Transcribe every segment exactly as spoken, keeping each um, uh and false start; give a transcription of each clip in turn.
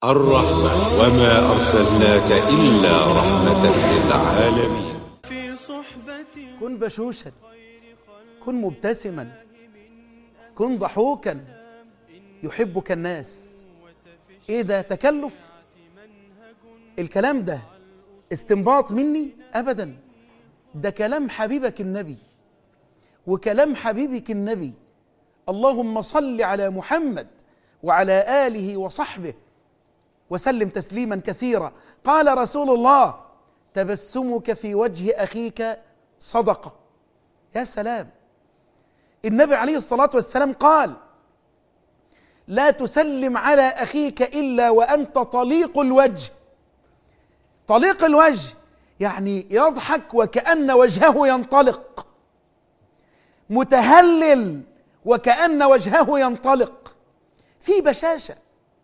الرحمة وما أرسلناك إلا رحمة للعالمين. كن بشوشا، كن مبتسما، كن ضحوكا، يحبك الناس. ايه ده تكلف؟ الكلام ده استنباط مني؟ ابدا، ده كلام حبيبك النبي وكلام حبيبك النبي. اللهم صل على محمد وعلى آله وصحبه وسلم تسليما كثيرا. قال رسول الله: تبسمك في وجه أخيك صدقة. يا سلام! النبي عليه الصلاة والسلام قال: لا تسلم على أخيك إلا وأنت طليق الوجه. طليق الوجه يعني يضحك وكأن وجهه ينطلق، متهلل وكأن وجهه ينطلق، في بشاشة.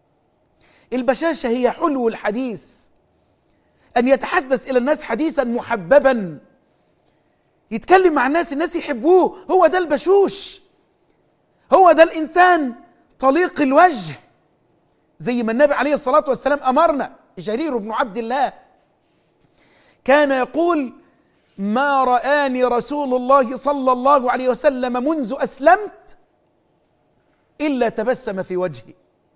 البشاشة هي حلو الحديث، أن يتحدث إلى الناس حديثا محببا، يتكلم مع الناس الناس يحبوه. هو ده البشوش، هو ده الإنسان طليق الوجه، زي ما النبي عليه الصلاة والسلام أمرنا. جرير بن عبد الله كان يقول: ما رآني رسول الله صلى الله عليه وسلم منذ أسلمت إلا تبسم في وجهي،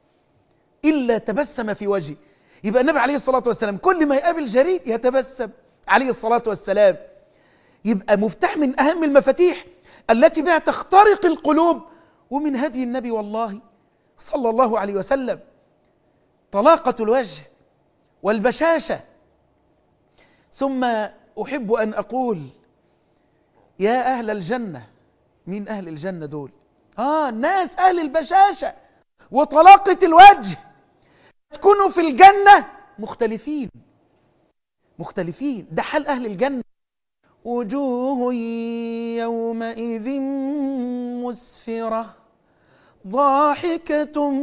إلا تبسم في وجهي. يبقى النبي عليه الصلاة والسلام كل ما يقابل جرير يتبسم عليه الصلاة والسلام. يبقى مفتاح من أهم المفاتيح التي بها تخترق القلوب، ومن هدي النبي والله صلى الله عليه وسلم طلاقة الوجه والبشاشة. ثم أحب أن أقول: يا أهل الجنة. مين أهل الجنة دول؟ آه الناس أهل البشاشة وطلاقة الوجه. تكونوا في الجنة مختلفين مختلفين، ده حال أهل الجنة. وجوه يومئذ مسفرة ضاحكة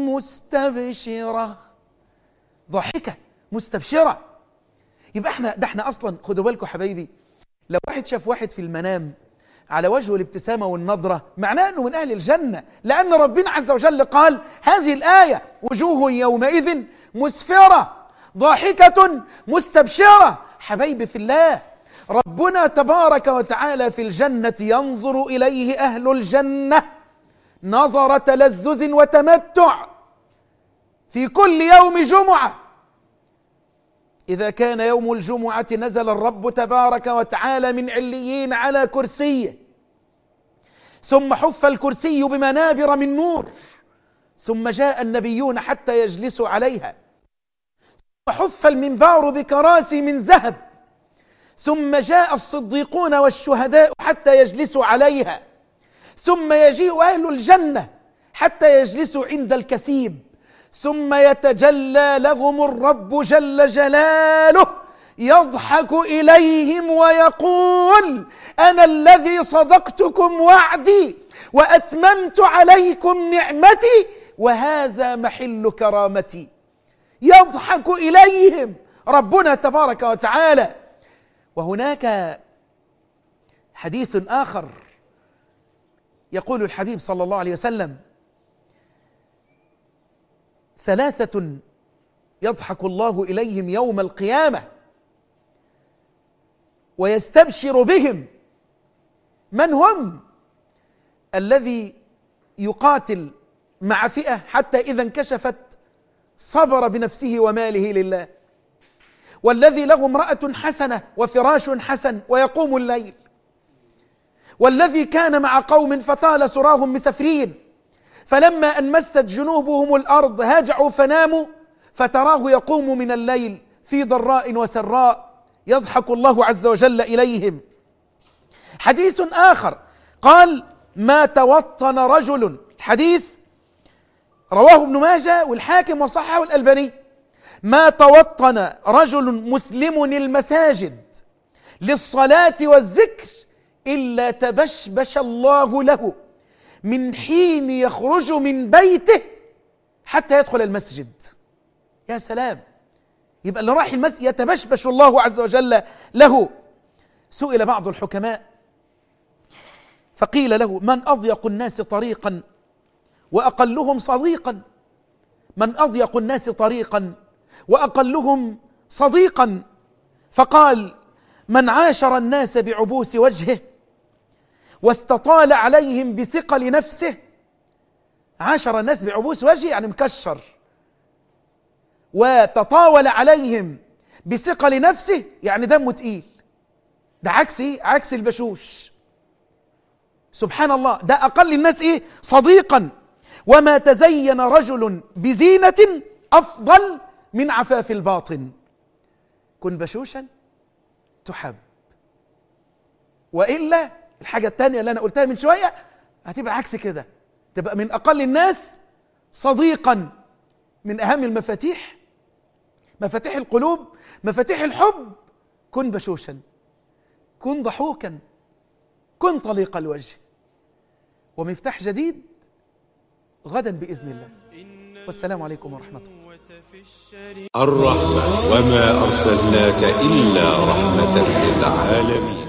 مستبشرة. ضاحكة مستبشرة. يبقى احنا ده احنا اصلا خدوا بالكم حبايبي، لو واحد شاف واحد في المنام على وجهه الابتسامة والنظرة معناه انه من اهل الجنة، لان ربنا عز وجل قال هذه الآية: وجوه يومئذ مسفرة ضاحكة مستبشرة. حبايبي في الله، ربنا تبارك وتعالى في الجنة ينظر إليه أهل الجنة نظر تلذذ وتمتع في كل يوم جمعة. إذا كان يوم الجمعة نزل الرب تبارك وتعالى من عليين على كرسيه، ثم حف الكرسي بمنابر من نور، ثم جاء النبيون حتى يجلسوا عليها، ثم حف المنبر بكراسي من ذهب، ثم جاء الصديقون والشهداء حتى يجلسوا عليها، ثم يجيء أهل الجنة حتى يجلسوا عند الكثيب، ثم يتجلى لهم الرب جل جلاله يضحك إليهم ويقول: أنا الذي صدقتكم وعدي وأتممت عليكم نعمتي وهذا محل كرامتي. يضحك إليهم ربنا تبارك وتعالى. وهناك حديث آخر يقول الحبيب صلى الله عليه وسلم: ثلاثة يضحك الله إليهم يوم القيامة ويستبشر بهم. من هم؟ الذي يقاتل مع فئة حتى إذا انكشفت صبر بنفسه وماله لله، والذي له امرأة حسنة وفراش حسن ويقوم الليل، والذي كان مع قوم فطال سراهم مسافرين، فلما أن مست جنوبهم الأرض هاجعوا فناموا، فتراه يقوم من الليل في ضراء وسراء يضحك الله عز وجل إليهم. حديث آخر قال: ما توطن رجل، الحديث رواه ابن ماجه والحاكم وصححه الألباني: ما توطن رجل مسلم المساجد للصلاة والذكر إلا تبشبش الله له من حين يخرج من بيته حتى يدخل المسجد. يا سلام! يبقى اللي راح المسجد يتبشبش الله عز وجل له. سئل بعض الحكماء فقيل له: من أضيق الناس طريقا وأقلهم صديقا؟ من أضيق الناس طريقا وأقلهم صديقا، فقال: من عاشر الناس بعبوس وجهه واستطال عليهم بثقل نفسه. عاشر الناس بعبوس وجهه يعني مكشر، وتطاول عليهم بثقل نفسه يعني دمه تقيل. ده عكس ايه؟ عكس البشوش. سبحان الله، ده أقل الناس ايه؟ صديقا. وما تزين رجل بزينة أفضل من عفاف الباطن. كن بشوشا تحب، وإلا الحاجة التانية اللي أنا قلتها من شوية هتبقى عكس كده، تبقى من أقل الناس صديقا. من أهم المفاتيح، مفاتيح القلوب، مفاتيح الحب: كن بشوشا، كن ضحوكا، كن طليق الوجه. ومفتاح جديد غدا بإذن الله. والسلام عليكم ورحمة الله. الرحمة، وما أرسلناك إلا رحمة للعالمين.